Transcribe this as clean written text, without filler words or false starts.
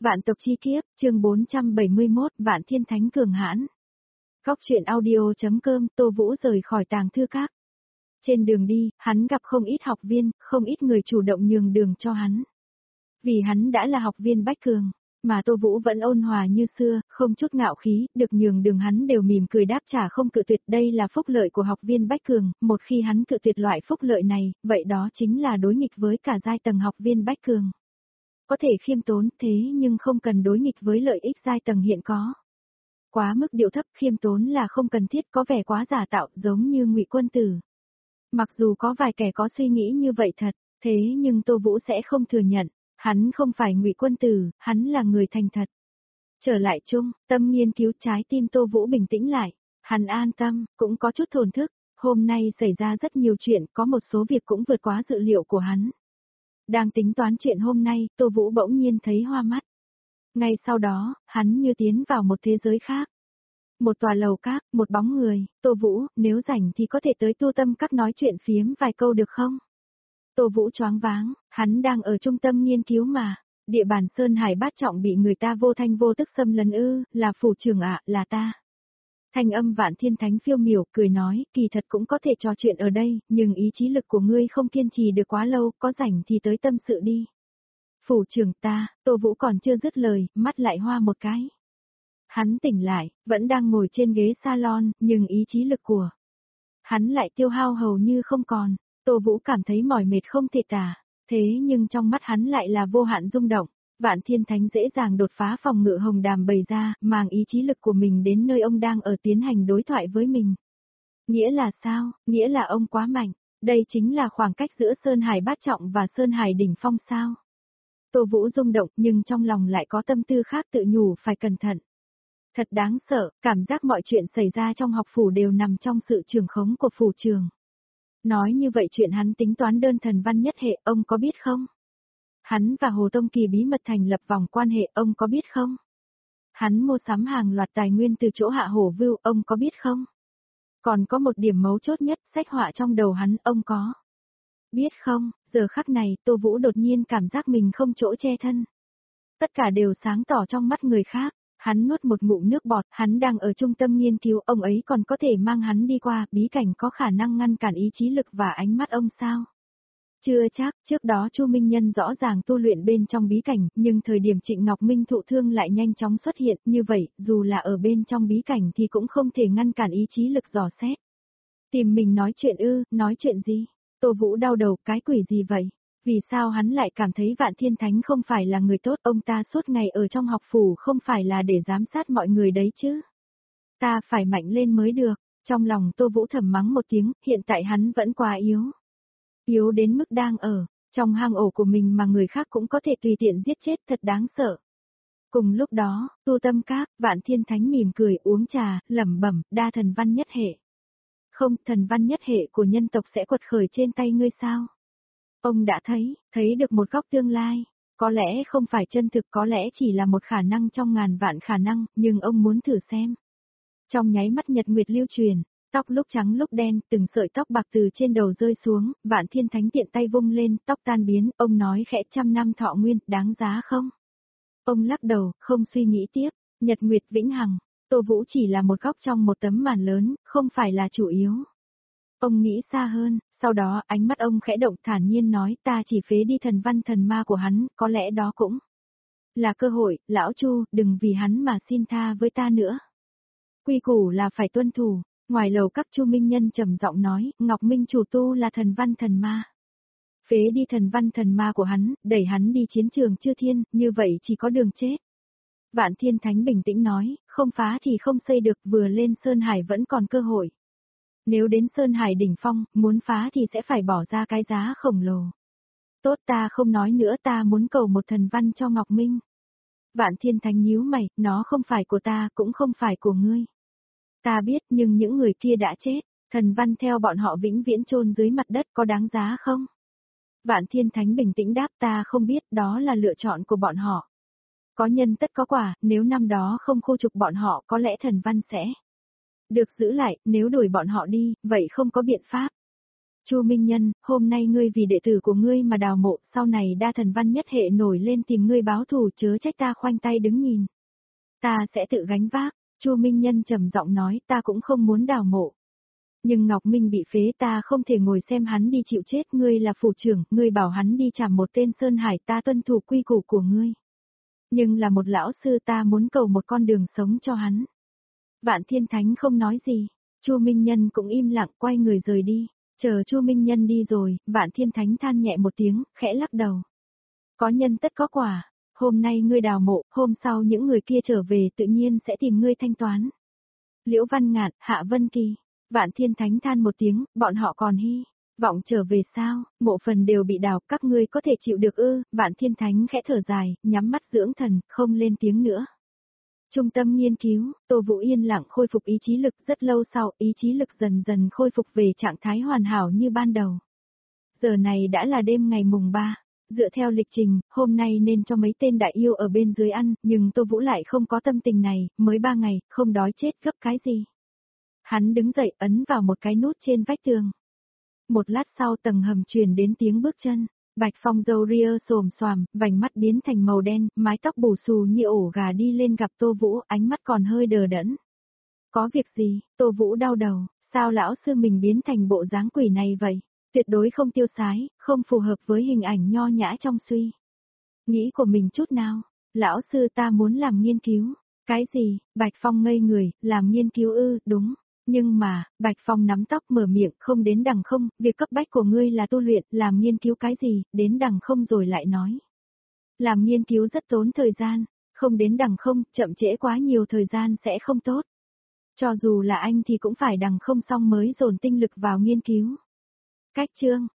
Vạn tộc chi kiếp, chương 471, Vạn Thiên Thánh cường hãn. Góc truyện audio.com, Tô Vũ rời khỏi tàng thư các. Trên đường đi, hắn gặp không ít học viên, không ít người chủ động nhường đường cho hắn. Vì hắn đã là học viên Bách Cường, mà Tô Vũ vẫn ôn hòa như xưa, không chút ngạo khí, được nhường đường hắn đều mỉm cười đáp trả không cự tuyệt. Đây là phúc lợi của học viên Bách Cường, một khi hắn cự tuyệt loại phúc lợi này, vậy đó chính là đối nghịch với cả giai tầng học viên Bách Cường. Có thể khiêm tốn thế nhưng không cần đối nghịch với lợi ích giai tầng hiện có. Quá mức điệu thấp khiêm tốn là không cần thiết, có vẻ quá giả tạo giống như Ngụy Quân Tử. Mặc dù có vài kẻ có suy nghĩ như vậy thật, thế nhưng Tô Vũ sẽ không thừa nhận, hắn không phải Ngụy Quân Tử, hắn là người thành thật. Trở lại chung, tâm nghiên cứu trái tim Tô Vũ bình tĩnh lại, hắn an tâm, cũng có chút thổn thức, hôm nay xảy ra rất nhiều chuyện, có một số việc cũng vượt quá dự liệu của hắn. Đang tính toán chuyện hôm nay, Tô Vũ bỗng nhiên thấy hoa mắt. Ngay sau đó, hắn như tiến vào một thế giới khác. Một tòa lầu các, một bóng người, Tô Vũ, nếu rảnh thì có thể tới tu tâm các nói chuyện phiếm vài câu được không? Tô Vũ choáng váng, hắn đang ở trung tâm nghiên cứu mà. Địa bàn Sơn Hải Bát Trọng bị người ta vô thanh vô tức xâm lấn ư, là phủ trưởng ạ, là ta. Thanh âm Vạn Thiên Thánh phiêu miểu, cười nói, kỳ thật cũng có thể trò chuyện ở đây, nhưng ý chí lực của ngươi không kiên trì được quá lâu, có rảnh thì tới tâm sự đi. Phủ trưởng ta, Tô Vũ còn chưa dứt lời, mắt lại hoa một cái. Hắn tỉnh lại, vẫn đang ngồi trên ghế salon, nhưng ý chí lực của hắn lại tiêu hao hầu như không còn. Tô Vũ cảm thấy mỏi mệt không thể tả, thế nhưng trong mắt hắn lại là vô hạn rung động. Vạn Thiên Thánh dễ dàng đột phá phòng ngự hồng đàm bày ra, mang ý chí lực của mình đến nơi ông đang ở tiến hành đối thoại với mình. Nghĩa là sao? Nghĩa là ông quá mạnh. Đây chính là khoảng cách giữa Sơn Hải Bát Trọng và Sơn Hải Đỉnh Phong sao? Tô Vũ rung động nhưng trong lòng lại có tâm tư khác tự nhủ phải cẩn thận. Thật đáng sợ, cảm giác mọi chuyện xảy ra trong học phủ đều nằm trong sự trưởng khống của phủ trường. Nói như vậy chuyện hắn tính toán đơn thần văn nhất hệ, ông có biết không? Hắn và Hồ Tông Kỳ bí mật thành lập vòng quan hệ, ông có biết không? Hắn mua sắm hàng loạt tài nguyên từ chỗ Hạ Hổ Vưu, ông có biết không? Còn có một điểm mấu chốt nhất, sách họa trong đầu hắn, ông có biết không? Giờ khắc này, Tô Vũ đột nhiên cảm giác mình không chỗ che thân. Tất cả đều sáng tỏ trong mắt người khác. Hắn nuốt một ngụm nước bọt, hắn đang ở trung tâm nghiên cứu, ông ấy còn có thể mang hắn đi qua, bí cảnh có khả năng ngăn cản ý chí lực và ánh mắt ông sao? Chưa chắc, trước đó Chu Minh Nhân rõ ràng tu luyện bên trong bí cảnh, nhưng thời điểm Trịnh Ngọc Minh thụ thương lại nhanh chóng xuất hiện, như vậy, dù là ở bên trong bí cảnh thì cũng không thể ngăn cản ý chí lực dò xét. Tìm mình nói chuyện ư, nói chuyện gì? Tô Vũ đau đầu, cái quỷ gì vậy? Vì sao hắn lại cảm thấy Vạn Thiên Thánh không phải là người tốt, ông ta suốt ngày ở trong học phủ không phải là để giám sát mọi người đấy chứ? Ta phải mạnh lên mới được, trong lòng Tô Vũ thầm mắng một tiếng, hiện tại hắn vẫn quá yếu. Yếu đến mức đang ở trong hang ổ của mình mà người khác cũng có thể tùy tiện giết chết, thật đáng sợ. Cùng lúc đó, tu tâm các, Vạn Thiên Thánh mỉm cười uống trà, lẩm bẩm, đa thần văn nhất hệ. Không, thần văn nhất hệ của nhân tộc sẽ quật khởi trên tay ngươi sao? Ông đã thấy được một góc tương lai. Có lẽ không phải chân thực, có lẽ chỉ là một khả năng trong ngàn vạn khả năng, nhưng ông muốn thử xem. Trong nháy mắt nhật nguyệt lưu truyền, tóc lúc trắng lúc đen, từng sợi tóc bạc từ trên đầu rơi xuống, Vạn Thiên Thánh tiện tay vung lên, tóc tan biến, ông nói khẽ 100 năm thọ nguyên, đáng giá không? Ông lắc đầu, không suy nghĩ tiếp, nhật nguyệt vĩnh hằng, Tô Vũ chỉ là một góc trong một tấm màn lớn, không phải là chủ yếu. Ông nghĩ xa hơn, sau đó ánh mắt ông khẽ động thản nhiên nói ta chỉ phế đi thần văn thần ma của hắn, có lẽ đó cũng là cơ hội, lão Chu, đừng vì hắn mà xin tha với ta nữa. Quy củ là phải tuân thủ. Ngoài lầu các Chu Minh Nhân trầm giọng nói, Ngọc Minh chủ tu là thần văn thần ma. Phế đi thần văn thần ma của hắn, đẩy hắn đi chiến trường chư thiên, như vậy chỉ có đường chết. Vạn Thiên Thánh bình tĩnh nói, không phá thì không xây được, vừa lên Sơn Hải vẫn còn cơ hội. Nếu đến Sơn Hải đỉnh phong, muốn phá thì sẽ phải bỏ ra cái giá khổng lồ. Tốt, ta không nói nữa, ta muốn cầu một thần văn cho Ngọc Minh. Vạn Thiên Thánh nhíu mày, nó không phải của ta, cũng không phải của ngươi. Ta biết, nhưng những người kia đã chết, thần văn theo bọn họ vĩnh viễn chôn dưới mặt đất, có đáng giá không? Vạn Thiên Thánh bình tĩnh đáp, ta không biết, đó là lựa chọn của bọn họ. Có nhân tất có quả, nếu năm đó không khu trục bọn họ, có lẽ thần văn sẽ được giữ lại, nếu đuổi bọn họ đi, vậy không có biện pháp. Chu Minh Nhân, hôm nay ngươi vì đệ tử của ngươi mà đào mộ, sau này đa thần văn nhất hệ nổi lên tìm ngươi báo thù, chớ trách ta khoanh tay đứng nhìn. Ta sẽ tự gánh vác. Chu Minh Nhân trầm giọng nói, ta cũng không muốn đào mộ. Nhưng Ngọc Minh bị phế, ta không thể ngồi xem hắn đi chịu chết, ngươi là phủ trưởng, ngươi bảo hắn đi trảm một tên Sơn Hải, ta tuân thủ quy củ của ngươi. Nhưng là một lão sư, ta muốn cầu một con đường sống cho hắn. Vạn Thiên Thánh không nói gì, Chu Minh Nhân cũng im lặng quay người rời đi. Chờ Chu Minh Nhân đi rồi, Vạn Thiên Thánh than nhẹ một tiếng, khẽ lắc đầu. Có nhân tất có quả, hôm nay ngươi đào mộ, hôm sau những người kia trở về tự nhiên sẽ tìm ngươi thanh toán. Liễu Văn Ngạn, Hạ Vân Kỳ, Vạn Thiên Thánh than một tiếng, bọn họ còn hy vọng trở về sao, mộ phần đều bị đào, các ngươi có thể chịu được ư? Vạn Thiên Thánh khẽ thở dài, nhắm mắt dưỡng thần, không lên tiếng nữa. Trung tâm nghiên cứu, Tô Vũ yên lặng khôi phục ý chí lực, rất lâu sau, ý chí lực dần dần khôi phục về trạng thái hoàn hảo như ban đầu. Giờ này đã là đêm ngày mùng 3, dựa theo lịch trình, hôm nay nên cho mấy tên đại yêu ở bên dưới ăn, nhưng Tô Vũ lại không có tâm tình này, mới 3 ngày, không đói chết gấp cái gì. Hắn đứng dậy ấn vào một cái nút trên vách tường. Một lát sau tầng hầm truyền đến tiếng bước chân. Bạch Phong râu ria xồm xoàm, vành mắt biến thành màu đen, mái tóc bù xù như ổ gà đi lên gặp Tô Vũ, ánh mắt còn hơi đờ đẫn. Có việc gì? Tô Vũ đau đầu, sao lão sư mình biến thành bộ dáng quỷ này vậy? Tuyệt đối không tiêu sái, không phù hợp với hình ảnh nho nhã trong suy nghĩ của mình chút nào. Lão sư ta muốn làm nghiên cứu. Cái gì? Bạch Phong ngây người, làm nghiên cứu ư? Đúng. Nhưng mà, Bạch Phong nắm tóc mở miệng, không đến đằng không, việc cấp bách của ngươi là tu luyện, làm nghiên cứu cái gì, đến đằng không rồi lại nói. Làm nghiên cứu rất tốn thời gian, không đến đằng không, chậm trễ quá nhiều thời gian sẽ không tốt. Cho dù là anh thì cũng phải đằng không xong mới dồn tinh lực vào nghiên cứu. Cách chương